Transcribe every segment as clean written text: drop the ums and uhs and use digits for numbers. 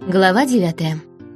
Глава 9.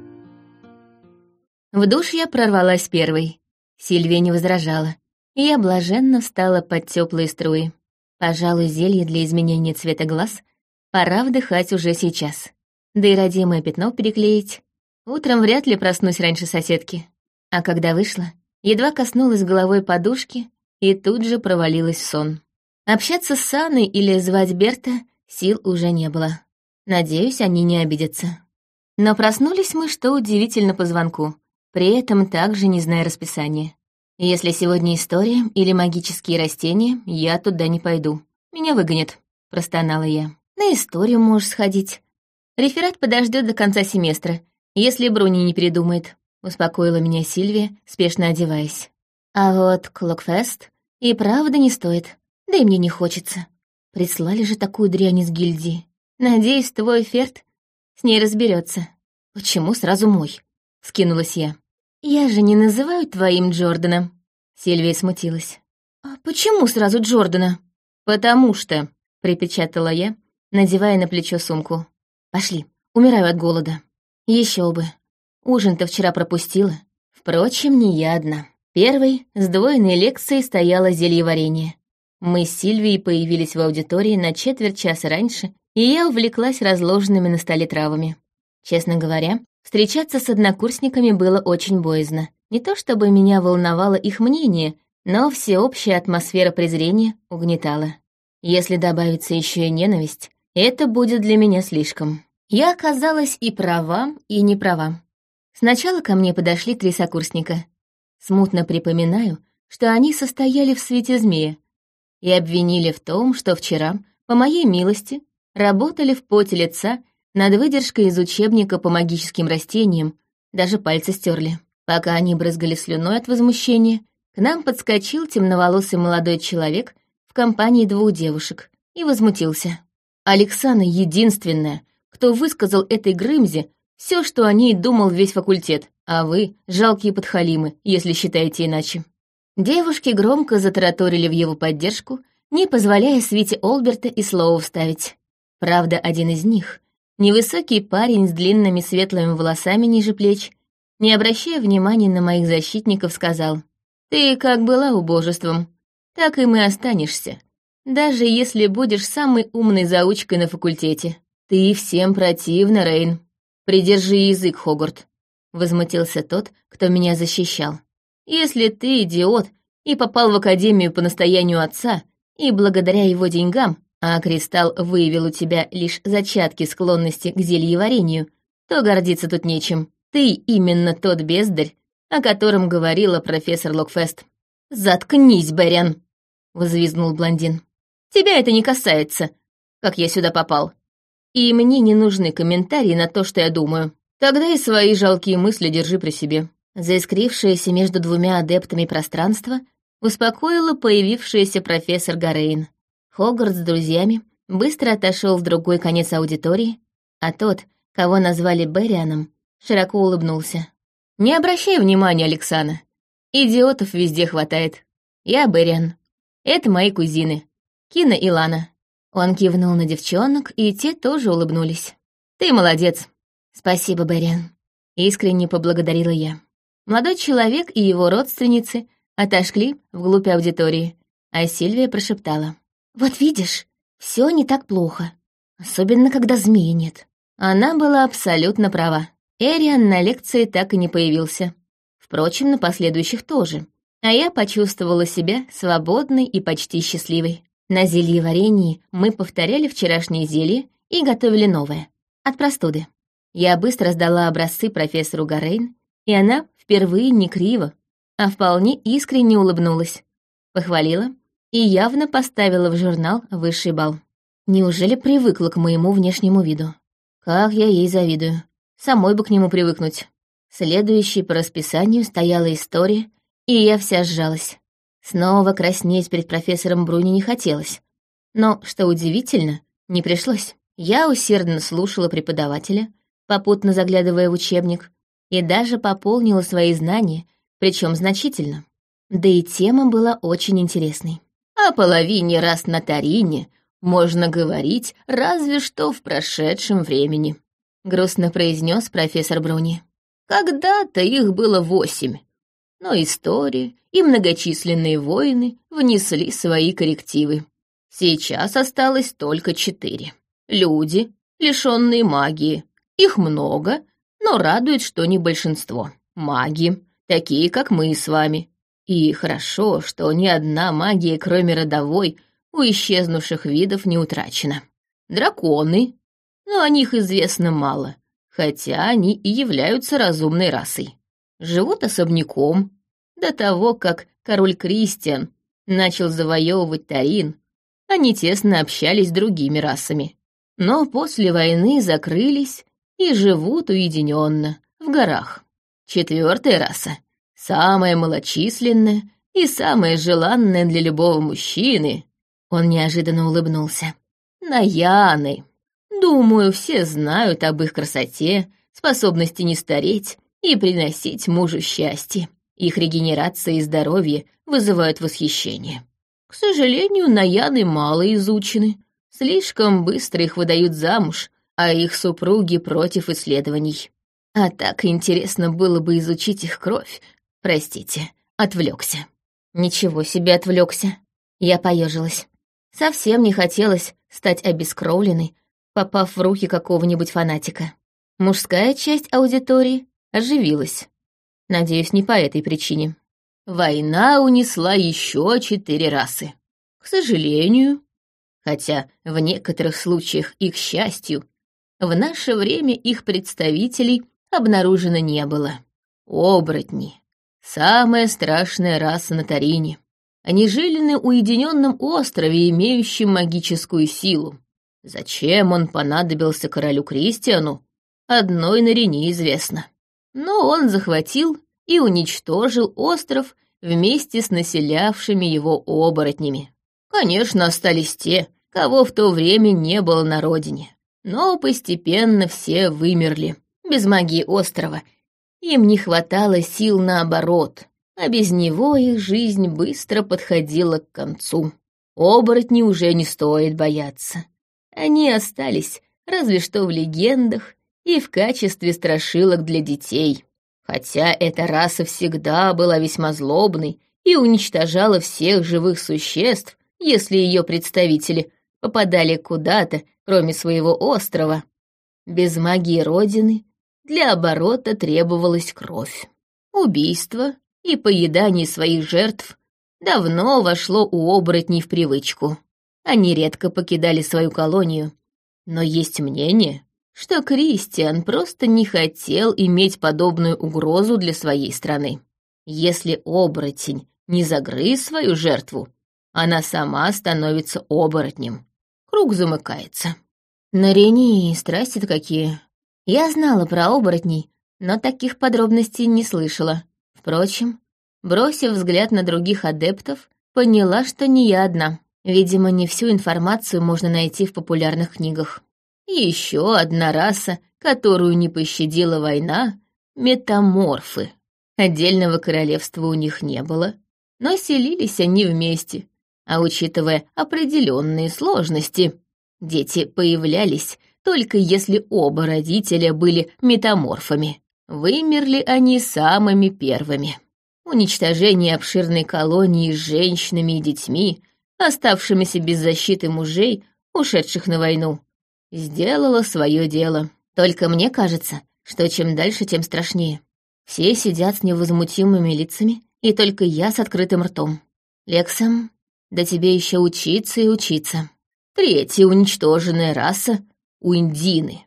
В душ я прорвалась первой. Сильвия не возражала, и я блаженно встала под теплые струи. Пожалуй, зелье для изменения цвета глаз пора вдыхать уже сейчас. Да и родимое пятно переклеить. Утром вряд ли проснусь раньше соседки. А когда вышла, едва коснулась головой подушки и тут же провалилась в сон. Общаться с Анной или звать Берта сил уже не было. Надеюсь, они не обидятся. Но проснулись мы, что удивительно, по звонку, при этом также не зная расписания. Если сегодня история или магические растения, я туда не пойду. Меня выгонят, простонала я. На историю можешь сходить. Реферат подождет до конца семестра, если Бруни не передумает, успокоила меня Сильвия, спешно одеваясь. А вот Клокфест и правда не стоит, да и мне не хочется. Прислали же такую дрянь из гильдии. Надеюсь, твой Ферд с ней разберется. Почему сразу мой? Скинулась я. Я же не называю твоим Джорданом. Сильвия смутилась. А почему сразу Джордана? Потому что, припечатала я, надевая на плечо сумку. Пошли, умираю от голода. Еще бы. Ужин-то вчера пропустила. Впрочем, не я одна. Первой, сдвоенной лекцией, стояло зельеварение. Мы с Сильвией появились в аудитории на четверть часа раньше, и я увлеклась разложенными на столе травами. Честно говоря, встречаться с однокурсниками было очень боязно. Не то чтобы меня волновало их мнение, но всеобщая атмосфера презрения угнетала. Если добавится еще и ненависть, это будет для меня слишком. Я оказалась и права, и не права. Сначала ко мне подошли 3 сокурсника. Смутно припоминаю, что они состояли в свете змея и обвинили в том, что вчера, по моей милости, работали в поте лица над выдержкой из учебника по магическим растениям, даже пальцы стерли. Пока они брызгали слюной от возмущения, к нам подскочил темноволосый молодой человек в компании 2 девушек и возмутился. Александра единственная, кто высказал этой Грымзе все, что о ней думал весь факультет, а вы — жалкие подхалимы, если считаете иначе. Девушки громко затараторили в его поддержку, не позволяя свите Олберта и слова вставить. Правда, один из них, невысокий парень с длинными светлыми волосами ниже плеч, не обращая внимания на моих защитников, сказал: «Ты как была убожеством, так и мы останешься, даже если будешь самой умной заучкой на факультете. Ты всем противна, Рейн. Придержи язык, Хогвартс», — возмутился тот, кто меня защищал. «Если ты идиот и попал в академию по настоянию отца, и благодаря его деньгам, а Кристалл выявил у тебя лишь зачатки склонности к зельеварению, то гордиться тут нечем. Ты именно тот бездарь, о котором говорила профессор Локфест». «Заткнись, Бериан!» — взвизгнул блондин. «Тебя это не касается, как я сюда попал. И мне не нужны комментарии на то, что я думаю. Тогда и свои жалкие мысли держи при себе». Заискрившееся между 2 адептами пространство успокоила появившаяся профессор Гарейн. Хогвартс с друзьями быстро отошел в другой конец аудитории, а тот, кого назвали Берианом, широко улыбнулся. «Не обращай внимания, Александра. Идиотов везде хватает. Я Бериан. Это мои кузины, Кина и Лана». Он кивнул на девчонок, и те тоже улыбнулись. «Ты молодец». «Спасибо, Бериан», — искренне поблагодарила я. Молодой человек и его родственницы отошли вглубь аудитории, а Сильвия прошептала: «Вот видишь, все не так плохо, особенно когда змеи нет». Она была абсолютно права. Эриан на лекции так и не появился. Впрочем, на последующих тоже. А я почувствовала себя свободной и почти счастливой. На зельеварении мы повторяли вчерашнее зелье и готовили новое. От простуды. Я быстро сдала образцы профессору Гарейн, и она впервые не криво, а вполне искренне улыбнулась, похвалила и явно поставила в журнал высший балл. Неужели привыкла к моему внешнему виду? Как я ей завидую. Самой бы к нему привыкнуть. Следующей по расписанию стояла история, и я вся сжалась. Снова краснеть перед профессором Бруни не хотелось. Но, что удивительно, не пришлось. Я усердно слушала преподавателя, попутно заглядывая в учебник, и даже пополнила свои знания, причем значительно. Да и тема была очень интересной. О половине раз на Тарине можно говорить разве что в прошедшем времени. грустно произнес профессор Бруни. Когда-то их было 8, но история и многочисленные войны внесли свои коррективы. Сейчас осталось только 4. Люди, лишенные магии. Их много, но радует, что не большинство. Маги, такие, как мы с вами. И хорошо, что ни одна магия, кроме родовой, у исчезнувших видов не утрачена. Драконы, но о них известно мало, хотя они и являются разумной расой. Живут особняком. До того, как король Кристиан начал завоевывать Тарин, они тесно общались с другими расами. Но после войны закрылись и живут уединенно, в горах. 4-я раса, самая малочисленная и самая желанная для любого мужчины. Он неожиданно улыбнулся. Наяны. Думаю, все знают об их красоте, способности не стареть и приносить мужу счастье. Их регенерация и здоровье вызывают восхищение. К сожалению, наяны мало изучены. Слишком быстро их выдают замуж, а их супруги против исследований. А так интересно было бы изучить их кровь. Простите, отвлекся. Ничего себе отвлекся. Я поежилась. Совсем не хотелось стать обескровленной, попав в руки какого-нибудь фанатика. Мужская часть аудитории оживилась. Надеюсь, не по этой причине. Война унесла еще 4 расы. К сожалению, хотя в некоторых случаях и к счастью, в наше время их представителей обнаружено не было. Оборотни — самая страшная раса на Тарине. Они жили на уединенном острове, имеющем магическую силу. Зачем он понадобился королю Кристиану, одной Нарине известно. Но он захватил и уничтожил остров вместе с населявшими его оборотнями. Конечно, остались те, кого в то время не было на родине. Но постепенно все вымерли. Без магии острова им не хватало сил наоборот, а без него их жизнь быстро подходила к концу. Оборотни уже не стоит бояться. Они остались разве что в легендах и в качестве страшилок для детей. Хотя эта раса всегда была весьма злобной и уничтожала всех живых существ, если ее представители попадали куда-то, кроме своего острова. Без магии Родины для оборота требовалась кровь. Убийство и поедание своих жертв давно вошло у оборотней в привычку. Они редко покидали свою колонию, но есть мнение, что Кристиан просто не хотел иметь подобную угрозу для своей страны. Если оборотень не загрыз свою жертву, она сама становится оборотнем. Круг замыкается. На Рене страсти-то какие. Я знала про оборотней, но таких подробностей не слышала. Впрочем, бросив взгляд на других адептов, поняла, что не я одна. Видимо, не всю информацию можно найти в популярных книгах. Еще одна раса, которую не пощадила война — метаморфы. Отдельного королевства у них не было, но селились они вместе, а учитывая определенные сложности, дети появлялись только если оба родителя были метаморфами. Вымерли они самыми первыми. Уничтожение обширной колонии с женщинами и детьми, оставшимися без защиты мужей, ушедших на войну, сделала свое дело. Только мне кажется, что чем дальше, тем страшнее. Все сидят с невозмутимыми лицами, и только я с открытым ртом. Лексам, да тебе еще учиться и учиться. 3-я уничтоженная раса — уиндины.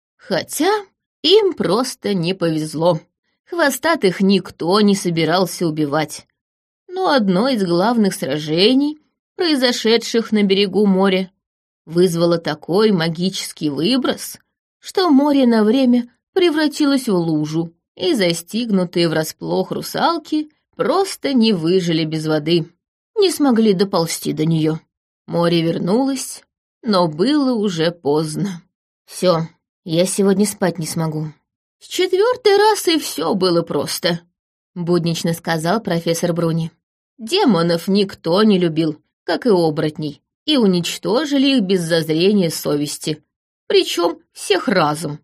Хотя им просто не повезло. Хвостатых никто не собирался убивать. Но одно из главных сражений, произошедших на берегу моря, вызвало такой магический выброс, что море на время превратилось в лужу, и застигнутые врасплох русалки просто не выжили без воды, не смогли доползти до нее. Море вернулось, но было уже поздно. Все, я сегодня спать не смогу. С 4-й расой все было просто, буднично сказал профессор Бруни. Демонов никто не любил, как и оборотней, и уничтожили их без зазрения совести, причем всех разом.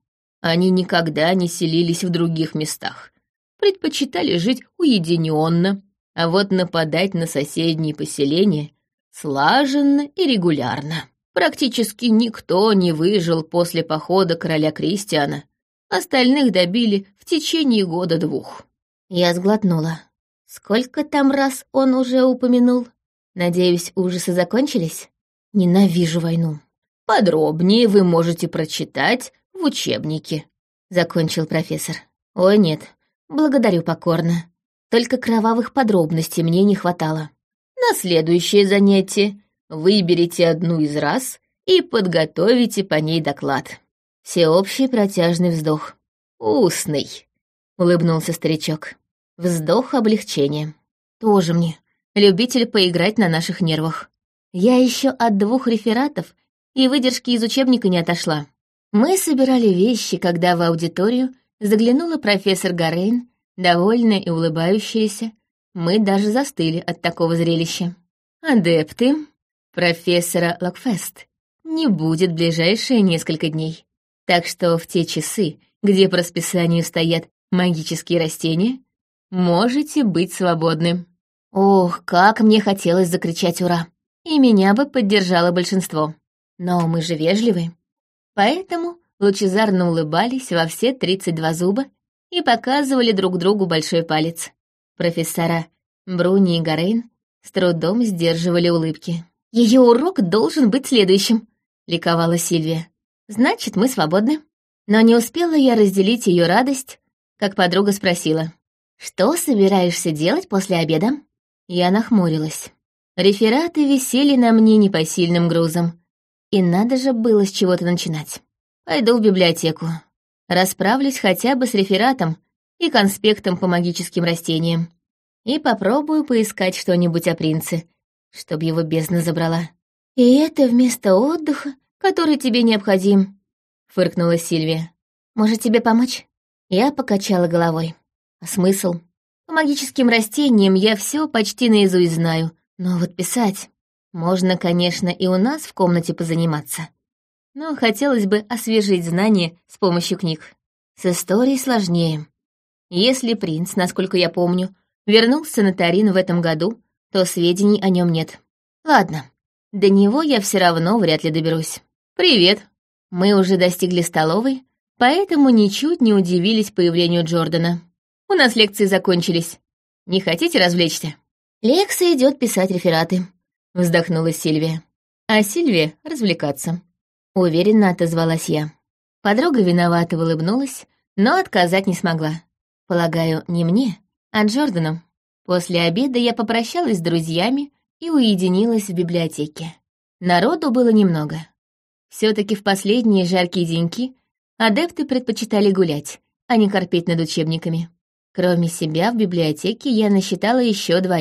Они никогда не селились в других местах, предпочитали жить уединенно, а вот нападать на соседние поселения слаженно и регулярно. Практически никто не выжил после похода короля Кристиана. Остальных добили в течение года-двух. Я сглотнула. Сколько там раз он уже упомянул? Надеюсь, ужасы закончились? Ненавижу войну. Подробнее вы можете прочитать в учебнике, закончил профессор. Ой, нет, благодарю покорно. Только кровавых подробностей мне не хватало. На следующее занятие выберите одну из рас и подготовите по ней доклад. Всеобщий протяжный вздох. «Устный», — улыбнулся старичок. Вздох облегчения. Тоже мне, любитель поиграть на наших нервах. Я еще от 2 рефератов и выдержки из учебника не отошла. Мы собирали вещи, когда в аудиторию заглянула профессор Гарейн, довольная и улыбающаяся. Мы даже застыли от такого зрелища. Адепты профессора Локфест не будет в ближайшие несколько дней. Так что в те часы, где по расписанию стоят магические растения, можете быть свободны. Ох, как мне хотелось закричать «Ура!» И меня бы поддержало большинство. Но мы же вежливы. Поэтому лучезарно улыбались во все 32 зуба и показывали друг другу большой палец. Профессора Бруни и Гарейн с трудом сдерживали улыбки. «Ее урок должен быть следующим», — ликовала Сильвия. «Значит, мы свободны». Но не успела я разделить ее радость, как подруга спросила. «Что собираешься делать после обеда?» Я нахмурилась. Рефераты висели на мне непосильным грузом. И надо же было с чего-то начинать. Пойду в библиотеку. Расправлюсь хотя бы с рефератом и конспектом по магическим растениям. И попробую поискать что-нибудь о принце, чтоб его бездна забрала. «И это вместо отдыха, который тебе необходим», — фыркнула Сильвия. «Может, тебе помочь?» Я покачала головой. «А смысл? По магическим растениям я все почти наизусть знаю, но вот писать... Можно, конечно, и у нас в комнате позаниматься. Но хотелось бы освежить знания с помощью книг. С историей сложнее. Если принц, насколько я помню, вернулся на Тарин в этом году, то сведений о нем нет. Ладно, до него я все равно вряд ли доберусь. «Привет!» Мы уже достигли столовой, поэтому ничуть не удивились появлению Джордана. «У нас лекции закончились. Не хотите развлечься?» «Лекса идет писать рефераты», — вздохнула Сильвия. «А Сильвия — развлекаться», — уверенно отозвалась я. Подруга виновато улыбнулась, но отказать не смогла. Полагаю, не мне, а Джордану. После обеда я попрощалась с друзьями и уединилась в библиотеке. Народу было немного. Все-таки в последние жаркие деньки адепты предпочитали гулять, а не корпеть над учебниками. Кроме себя в библиотеке я насчитала еще 2.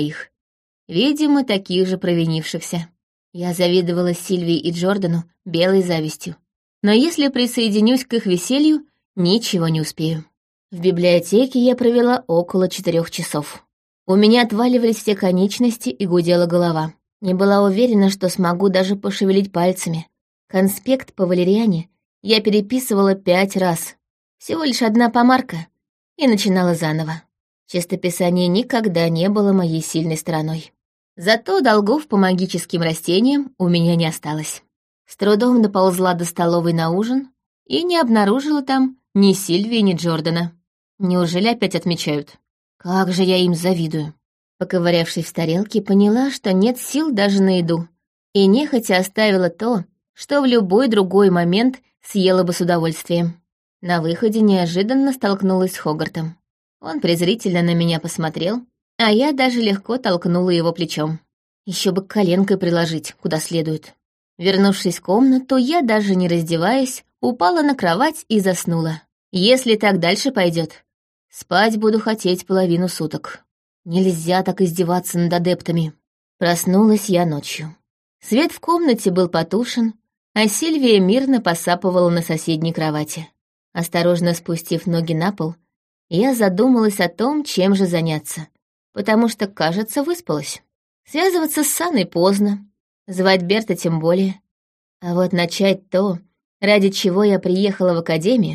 Видимо, таких же провинившихся. Я завидовала Сильвии и Джордану белой завистью. Но если присоединюсь к их веселью, ничего не успею. В библиотеке я провела около 4 часов. У меня отваливались все конечности и гудела голова. Не была уверена, что смогу даже пошевелить пальцами. Конспект по валериане я переписывала 5 раз. Всего лишь 1 помарка. И начинала заново. Чистописание никогда не было моей сильной стороной. Зато долгов по магическим растениям у меня не осталось. С трудом доползла до столовой на ужин и не обнаружила там ни Сильвии, ни Джордана. Неужели опять отмечают? Как же я им завидую. Поковырявшись в тарелке, поняла, что нет сил даже на еду, и нехотя оставила то, что в любой другой момент съела бы с удовольствием. На выходе неожиданно столкнулась с Хогартом. Он презрительно на меня посмотрел, а я даже легко толкнула его плечом. Еще бы коленкой приложить, куда следует. Вернувшись в комнату, я, даже не раздеваясь, упала на кровать и заснула. Если так дальше пойдет, спать буду хотеть половину суток. Нельзя так издеваться над адептами. Проснулась я ночью. Свет в комнате был потушен, а Сильвия мирно посапывала на соседней кровати. Осторожно спустив ноги на пол, я задумалась о том, чем же заняться, потому что, кажется, выспалась. Связываться с Саной поздно, звать Берта тем более. А вот начать то, ради чего я приехала в академию,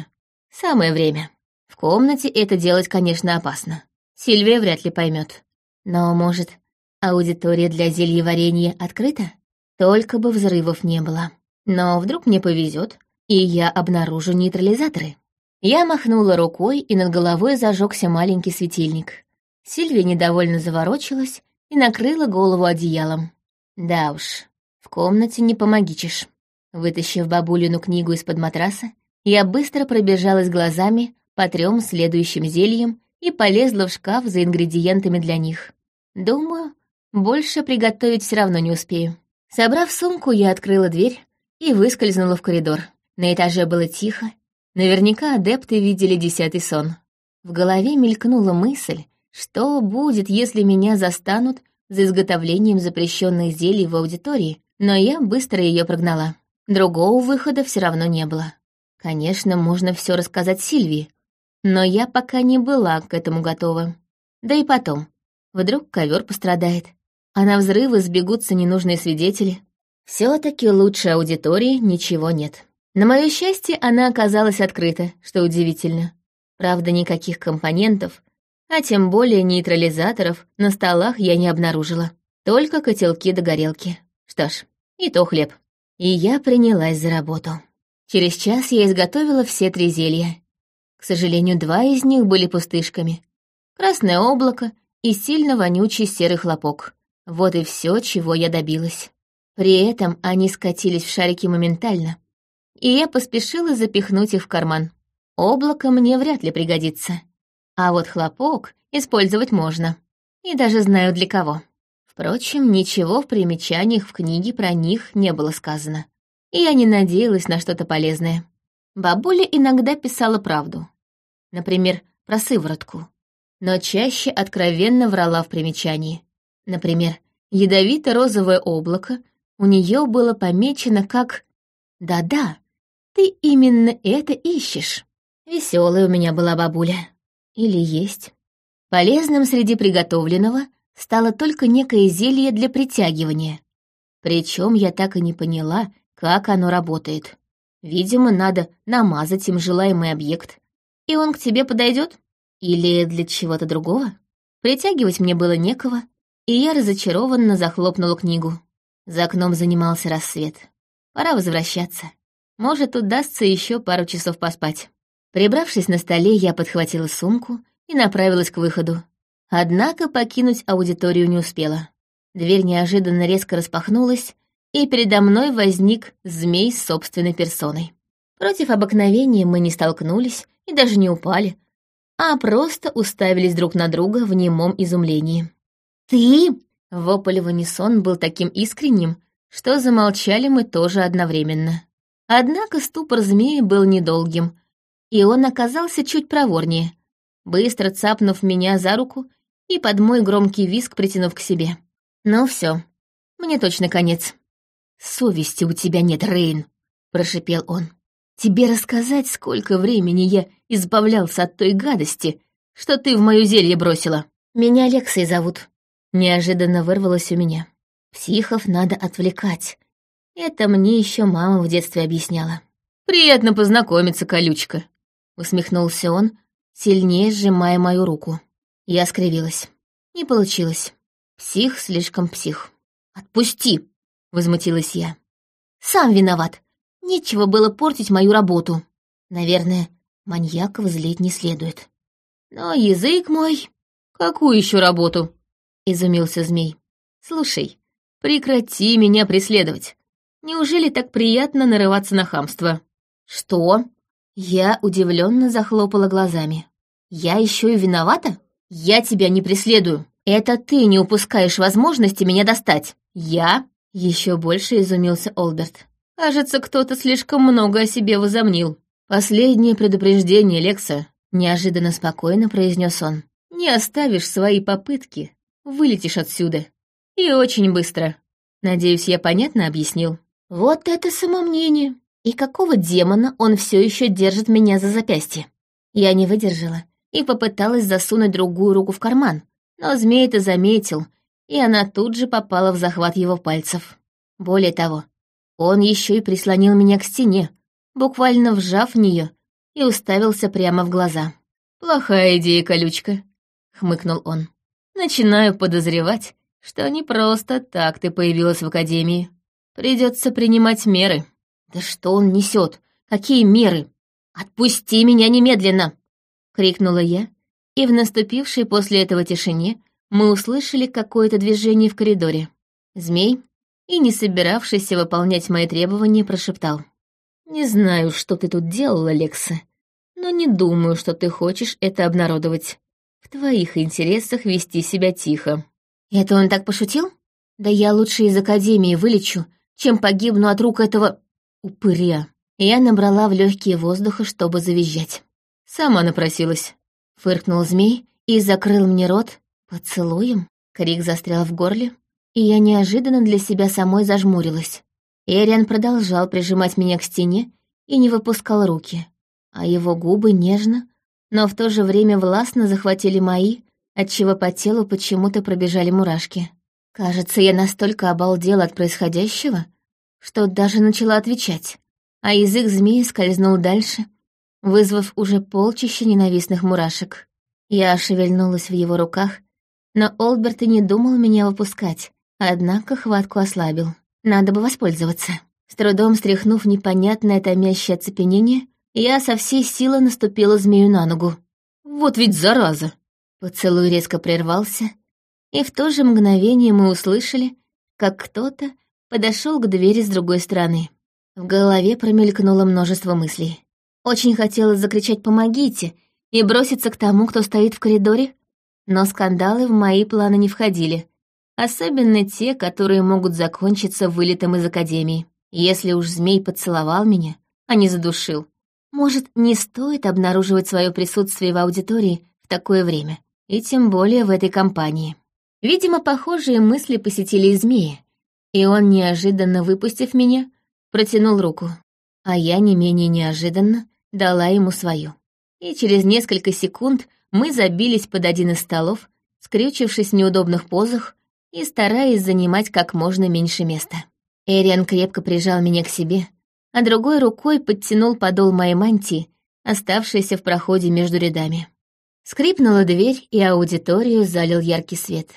Самое время. В комнате это делать, конечно, опасно. Сильвия вряд ли поймет. Но, может, аудитория для зельеварения открыта? Только бы взрывов не было. Но вдруг мне повезет, и я обнаружу нейтрализаторы. Я махнула рукой, и над головой зажегся маленький светильник. Сильвия недовольно заворочилась и накрыла голову одеялом. Да уж, в комнате не помогичишь. Вытащив бабулину книгу из-под матраса, я быстро пробежалась глазами по 3 следующим зельям и полезла в шкаф за ингредиентами для них. Думаю, больше приготовить все равно не успею. Собрав сумку, я открыла дверь и выскользнула в коридор. На этаже было тихо. Наверняка адепты видели 10-й сон. В голове мелькнула мысль, что будет, если меня застанут за изготовлением запрещенных зелий в аудитории, но я быстро ее прогнала. Другого выхода все равно не было. Конечно, можно все рассказать Сильвии, но я пока не была к этому готова. Да и потом, вдруг ковер пострадает, а на взрывы сбегутся ненужные свидетели. Все-таки лучше аудитории ничего нет. На мое счастье, она оказалась открыта, что удивительно. Правда, никаких компонентов, а тем более нейтрализаторов, на столах я не обнаружила. Только котелки да горелки. Что ж, и то хлеб. И я принялась за работу. Через час я изготовила все 3 зелья. К сожалению, 2 из них были пустышками. Красное облако и сильно вонючий серый хлопок. Вот и все, чего я добилась. При этом они скатились в шарики моментально, и я поспешила запихнуть их в карман. Облако мне вряд ли пригодится. А вот хлопок использовать можно. И даже знаю для кого. Впрочем, ничего в примечаниях в книге про них не было сказано. И я не надеялась на что-то полезное. Бабуля иногда писала правду. Например, про сыворотку. Но чаще откровенно врала в примечании. Например, ядовито-розовое облако у нее было помечено как «Да-да, ты именно это ищешь». Веселая у меня была бабуля. Или есть. Полезным среди приготовленного стало только некое зелье для притягивания. Причем я так и не поняла, как оно работает. Видимо, надо намазать им желаемый объект, и он к тебе подойдет. Или для чего-то другого. Притягивать мне было некого, и я разочарованно захлопнула книгу. За окном занимался рассвет. Пора возвращаться. Может, удастся еще пару часов поспать. Прибравшись на столе, я подхватила сумку и направилась к выходу. Однако покинуть аудиторию не успела. Дверь неожиданно резко распахнулась, и передо мной возник змей с собственной персоной. Против обыкновения мы не столкнулись и даже не упали, а просто уставились друг на друга в немом изумлении. «Ты?» — вопль в унисон был таким искренним, что замолчали мы тоже одновременно. Однако ступор змея был недолгим, и он оказался чуть проворнее, быстро цапнув меня за руку и под мой громкий визг притянув к себе. «Ну все, мне точно конец». «Совести у тебя нет, Рейн», — прошипел он. «Тебе рассказать, сколько времени я избавлялся от той гадости, что ты в моё зелье бросила?» «Меня Алексой зовут», — неожиданно вырвалось у меня. «Психов надо отвлекать. Это мне еще мама в детстве объясняла». «Приятно познакомиться, колючка», — усмехнулся он, сильнее сжимая мою руку. Я скривилась. Не получилось. Псих слишком псих. «Отпусти!» — возмутилась я. «Сам виноват. Нечего было портить мою работу. Наверное, маньяков злить не следует. Но язык мой...» «Какую еще работу?» — изумился змей. «Слушай, прекрати меня преследовать. Неужели так приятно нарываться на хамство?» «Что?» Я удивленно захлопала глазами. «Я еще и виновата? Я тебя не преследую. Это ты не упускаешь возможности меня достать. Я...» Еще больше изумился Олберт. «Кажется, кто-то слишком много о себе возомнил. Последнее предупреждение, Лекса», — неожиданно спокойно произнес он. «Не оставишь свои попытки, вылетишь отсюда. И очень быстро. Надеюсь, я понятно объяснил?» «Вот это самомнение! И какого демона он все еще держит меня за запястье?» Я не выдержала и попыталась засунуть другую руку в карман, но змей это заметил, и она тут же попала в захват его пальцев. Более того, он еще и прислонил меня к стене, буквально вжав в нее и уставился прямо в глаза. «Плохая идея, колючка», — хмыкнул он. «Начинаю подозревать, что не просто так ты появилась в академии. Придется принимать меры». «Да что он несет? Какие меры? Отпусти меня немедленно!» — крикнула я, и в наступившей после этого тишине мы услышали какое-то движение в коридоре. Змей, и не собиравшийся выполнять мои требования, прошептал. «Не знаю, что ты тут делала, Лекса, но не думаю, что ты хочешь это обнародовать. В твоих интересах вести себя тихо». «Это он так пошутил? Да я лучше из академии вылечу, чем погибну от рук этого упыря». Я набрала в легкие воздуха, чтобы завизжать. «Сама напросилась», — фыркнул змей и закрыл мне рот поцелуем. Крик застрял в горле, и я неожиданно для себя самой зажмурилась. Эриан продолжал прижимать меня к стене и не выпускал руки, а его губы нежно, но в то же время властно захватили мои, отчего по телу почему-то пробежали мурашки. Кажется, я настолько обалдела от происходящего, что даже начала отвечать, а язык змеи скользнул дальше, вызвав уже полчища ненавистных мурашек. Я шевельнулась в его руках, но Олберт и не думал меня выпускать, однако хватку ослабил. Надо бы воспользоваться. С трудом стряхнув непонятное томящее оцепенение, я со всей силы наступила змею на ногу. «Вот ведь зараза!» Поцелуй резко прервался, и в то же мгновение мы услышали, как кто-то подошел к двери с другой стороны. В голове промелькнуло множество мыслей. Очень хотелось закричать «помогите» и броситься к тому, кто стоит в коридоре, но скандалы в мои планы не входили, особенно те, которые могут закончиться вылетом из академии. Если уж змей поцеловал меня, а не задушил, может, не стоит обнаруживать свое присутствие в аудитории в такое время, и тем более в этой компании. Видимо, похожие мысли посетили и змея, и он, неожиданно выпустив меня, протянул руку, а я не менее неожиданно дала ему свою. И через несколько секунд мы забились под один из столов, скрючившись в неудобных позах и стараясь занимать как можно меньше места. Эриан крепко прижал меня к себе, а другой рукой подтянул подол моей мантии, оставшейся в проходе между рядами. Скрипнула дверь, и аудиторию залил яркий свет.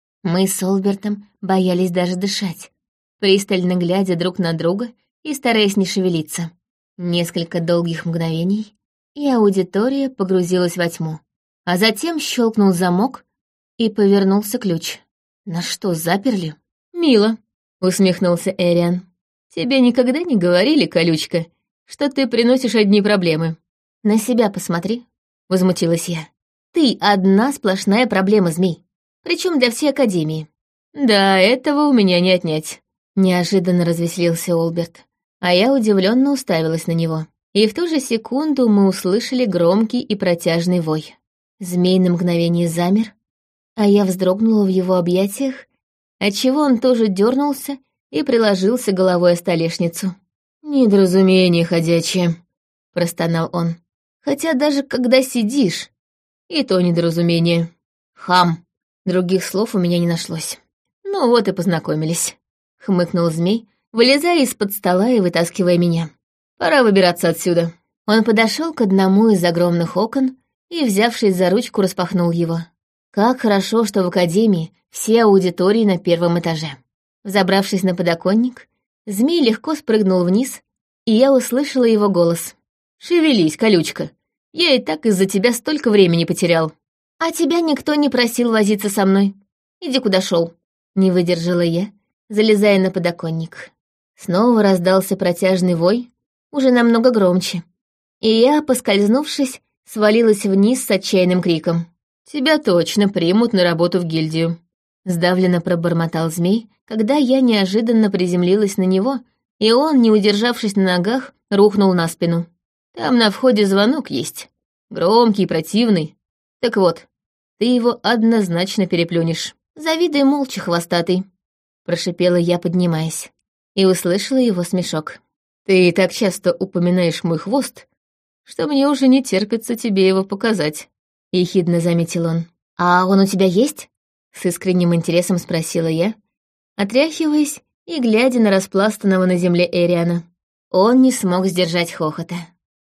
Мы с Олбертом боялись даже дышать, пристально глядя друг на друга и стараясь не шевелиться. Несколько долгих мгновений, и аудитория погрузилась во тьму. А затем щелкнул замок, и повернулся ключ. «На что, заперли?» «Мило», — усмехнулся Эриан. «Тебе никогда не говорили, колючка, что ты приносишь одни проблемы?» «На себя посмотри», — возмутилась я. «Ты одна сплошная проблема, змей. Причем для всей академии». «Да, этого у меня не отнять», — неожиданно развеселился Олберт, а я удивленно уставилась на него. И в ту же секунду мы услышали громкий и протяжный вой. Змей на мгновение замер, а я вздрогнула в его объятиях, отчего он тоже дернулся и приложился головой о столешницу. «Недоразумение ходячее», — простонал он. «Хотя даже когда сидишь, и то недоразумение. Хам. Других слов у меня не нашлось. Ну вот и познакомились», — хмыкнул змей, вылезая из-под стола и вытаскивая меня. «Пора выбираться отсюда». Он подошел к одному из огромных окон и, взявшись за ручку, распахнул его. Как хорошо, что в академии все аудитории на первом этаже. Взобравшись на подоконник, змей легко спрыгнул вниз, и я услышала его голос. «Шевелись, колючка. Я и так из-за тебя столько времени потерял». «А тебя никто не просил возиться со мной. Иди куда шел. Не выдержала я, залезая на подоконник. Снова раздался протяжный вой, уже намного громче, и я, поскользнувшись, свалилась вниз с отчаянным криком. «Тебя точно примут на работу в гильдию», — сдавленно пробормотал змей, когда я неожиданно приземлилась на него, и он, не удержавшись на ногах, рухнул на спину. «Там на входе звонок есть, громкий, противный. Так вот, ты его однозначно переплюнешь. Завидуй молча, хвостатый», — прошипела я, поднимаясь, и услышала его смешок. «Ты так часто упоминаешь мой хвост, что мне уже не терпится тебе его показать», — ехидно заметил он. «А он у тебя есть?» — с искренним интересом спросила я, отряхиваясь и глядя на распластанного на земле Эриана. Он не смог сдержать хохота.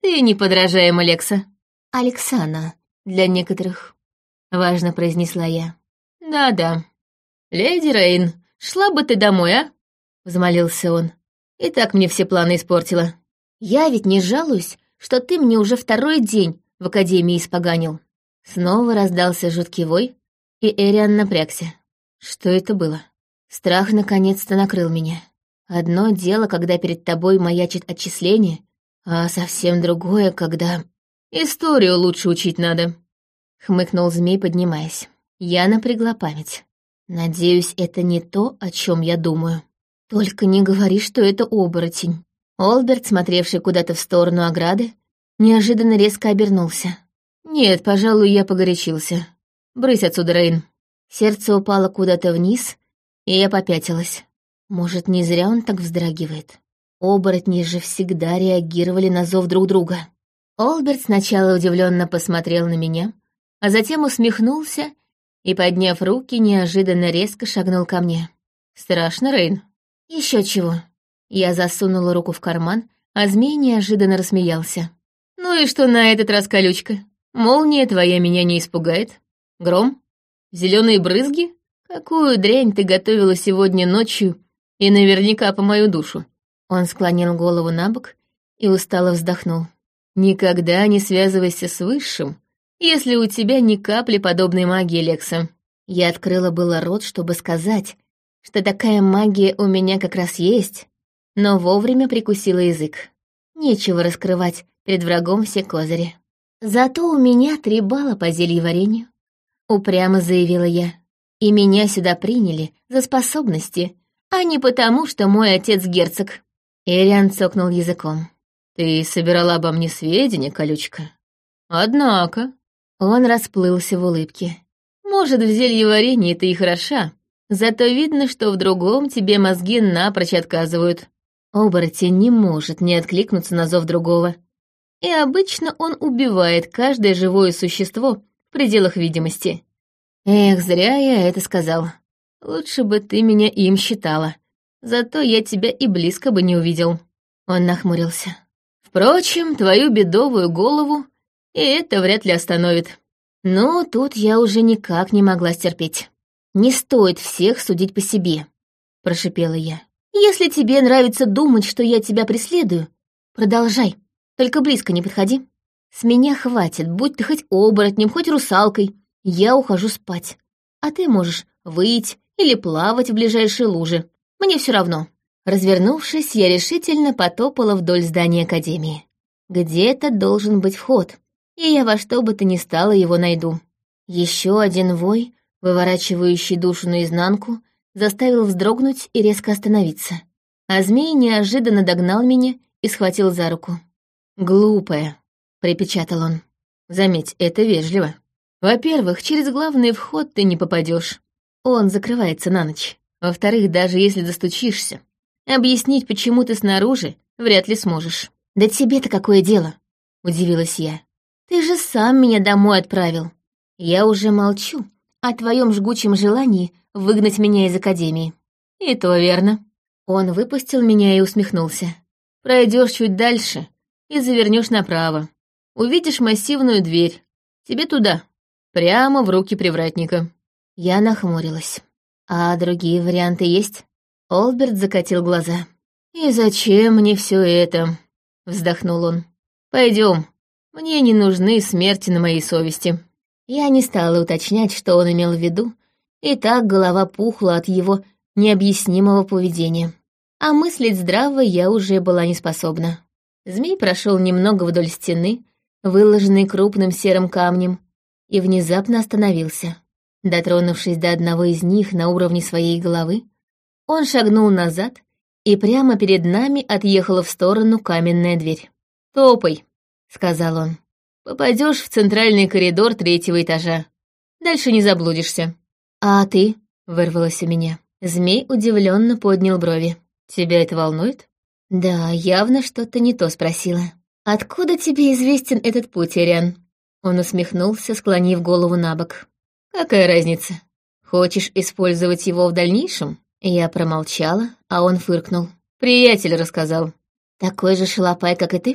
Ты неподражаема, Лекса. Александра для некоторых, важно произнесла я. Да-да. Леди Рейн, шла бы ты домой, а? Взмолился он. И так мне все планы испортила. Я ведь не жалуюсь, что ты мне уже второй день в академии испоганил. Снова раздался жуткий вой, и Эриан напрягся. Что это было? Страх наконец-то накрыл меня. Одно дело, когда перед тобой маячит отчисление, а совсем другое, когда... Историю лучше учить надо, — хмыкнул змей, поднимаясь. Я напрягла память. Надеюсь, это не то, о чем я думаю. Только не говори, что это оборотень. Олберт, смотревший куда-то в сторону ограды, неожиданно резко обернулся. Нет, пожалуй, я погорячился. Брысь отсюда, Рейн. Сердце упало куда-то вниз, и я попятилась. Может, не зря он так вздрагивает. Оборотни же всегда реагировали на зов друг друга. Олберт сначала удивленно посмотрел на меня, а затем усмехнулся и, подняв руки, неожиданно резко шагнул ко мне. «Страшно, Рейн?» «Еще чего». Я засунула руку в карман, а змей неожиданно рассмеялся. «Ну и что на этот раз, колючка? Молния твоя меня не испугает? Гром? Зеленые брызги? Какую дрянь ты готовила сегодня ночью и наверняка по мою душу?» Он склонил голову на бок и устало вздохнул. «Никогда не связывайся с Высшим, если у тебя ни капли подобной магии, Лекса». Я открыла было рот, чтобы сказать, что такая магия у меня как раз есть, но вовремя прикусила язык. Нечего раскрывать перед врагом все козыри. «Зато у меня 3 балла по зельеварению», — упрямо заявила я. «И меня сюда приняли за способности, а не потому, что мой отец герцог». Эриан цокнул языком. «Ты собирала обо мне сведения, колючка? Однако...» Он расплылся в улыбке. «Может, в зельеварении ты и хороша, зато видно, что в другом тебе мозги напрочь отказывают. Оборотень не может не откликнуться на зов другого. И обычно он убивает каждое живое существо в пределах видимости. Эх, зря я это сказал. Лучше бы ты меня им считала. Зато я тебя и близко бы не увидел». Он нахмурился. «Впрочем, твою бедовую голову и это вряд ли остановит». Но тут я уже никак не могла стерпеть. «Не стоит всех судить по себе», — прошипела я. «Если тебе нравится думать, что я тебя преследую, продолжай, только близко не подходи. С меня хватит, будь ты хоть оборотнем, хоть русалкой. Я ухожу спать. А ты можешь выйти или плавать в ближайшей луже. Мне все равно». Развернувшись, я решительно потопала вдоль здания академии. Где-то должен быть вход, и я во что бы то ни стало его найду. Еще один вой, выворачивающий душу наизнанку, заставил вздрогнуть и резко остановиться. А змей неожиданно догнал меня и схватил за руку. «Глупая», — припечатал он. «Заметь, это вежливо. Во-первых, через главный вход ты не попадешь. Он закрывается на ночь. Во-вторых, даже если достучишься, объяснить, почему ты снаружи, вряд ли сможешь». «Да тебе-то какое дело?» — удивилась я. «Ты же сам меня домой отправил. Я уже молчу о твоем жгучем желании выгнать меня из академии». «И то верно». Он выпустил меня и усмехнулся. «Пройдешь чуть дальше и завернешь направо. Увидишь массивную дверь. Тебе туда, прямо в руки привратника». Я нахмурилась. «А другие варианты есть?» Олберт закатил глаза. «И зачем мне все это?» — вздохнул он. «Пойдем. Мне не нужны смерти на моей совести». Я не стала уточнять, что он имел в виду, и так голова пухла от его необъяснимого поведения. А мыслить здраво я уже была не способна. Змей прошел немного вдоль стены, выложенной крупным серым камнем, и внезапно остановился. Дотронувшись до одного из них на уровне своей головы, он шагнул назад, и прямо перед нами отъехала в сторону каменная дверь. «Топай», — сказал он. «Попадешь в центральный коридор 3-го этажа. Дальше не заблудишься». «А ты?» — вырвалось у меня. Змей удивленно поднял брови. «Тебя это волнует?» «Да, явно что-то не то спросила». «Откуда тебе известен этот путь, Эриан?» Он усмехнулся, склонив голову на бок. «Какая разница? Хочешь использовать его в дальнейшем?» Я промолчала, а он фыркнул. «Приятель рассказал». «Такой же шалопай, как и ты?»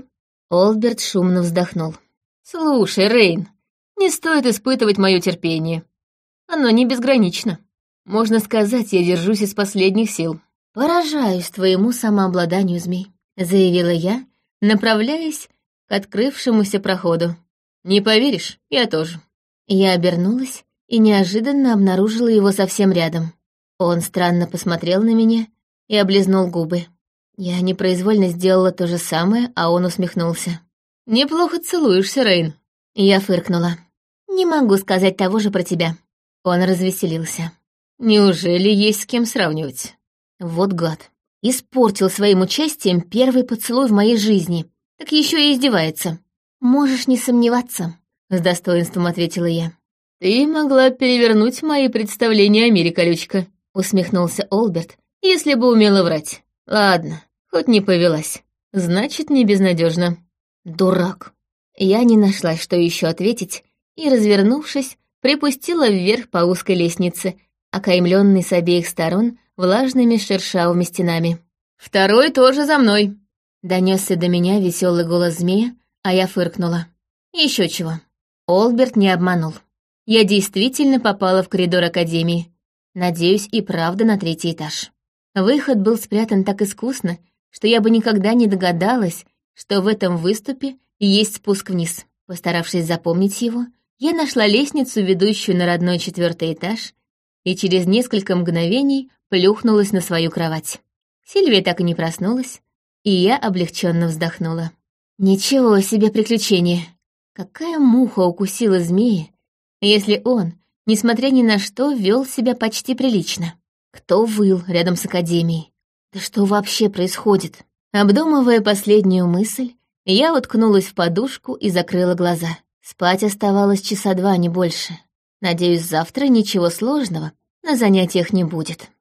Олберт шумно вздохнул. «Слушай, Рейн, не стоит испытывать мое терпение. Оно не безгранично. Можно сказать, я держусь из последних сил». «Поражаюсь твоему самообладанию, змей», — заявила я, направляясь к открывшемуся проходу. «Не поверишь, я тоже». Я обернулась и неожиданно обнаружила его совсем рядом. Он странно посмотрел на меня и облизнул губы. Я непроизвольно сделала то же самое, а он усмехнулся. «Неплохо целуешься, Рейн». Я фыркнула. «Не могу сказать того же про тебя». Он развеселился. «Неужели есть с кем сравнивать?» Вот гад. Испортил своим участием первый поцелуй в моей жизни. Так еще и издевается. «Можешь не сомневаться», — с достоинством ответила я. «Ты могла перевернуть мои представления о мире, колючка», — усмехнулся Олберт, «если бы умела врать. Ладно, хоть не повелась. Значит, не безнадежно. Дурак». Я не нашла, что еще ответить, и, развернувшись, припустила вверх по узкой лестнице, окаймленной с обеих сторон влажными шершавыми стенами. «Второй тоже за мной!» Донесся до меня веселый голос змея, а я фыркнула. Еще чего. Олберт не обманул. Я действительно попала в коридор Академии. Надеюсь, и правда на 3-й этаж. Выход был спрятан так искусно, что я бы никогда не догадалась, что в этом выступе есть спуск вниз. Постаравшись запомнить его, я нашла лестницу, ведущую на родной 4-й этаж, и через несколько мгновений плюхнулась на свою кровать. Сильвия так и не проснулась, и я облегченно вздохнула. Ничего себе приключение! Какая муха укусила змея, если он, несмотря ни на что, вел себя почти прилично? Кто выл рядом с Академией? Да что вообще происходит? Обдумывая последнюю мысль, я уткнулась в подушку и закрыла глаза. Спать оставалось часа 2, не больше. Надеюсь, завтра ничего сложного на занятиях не будет.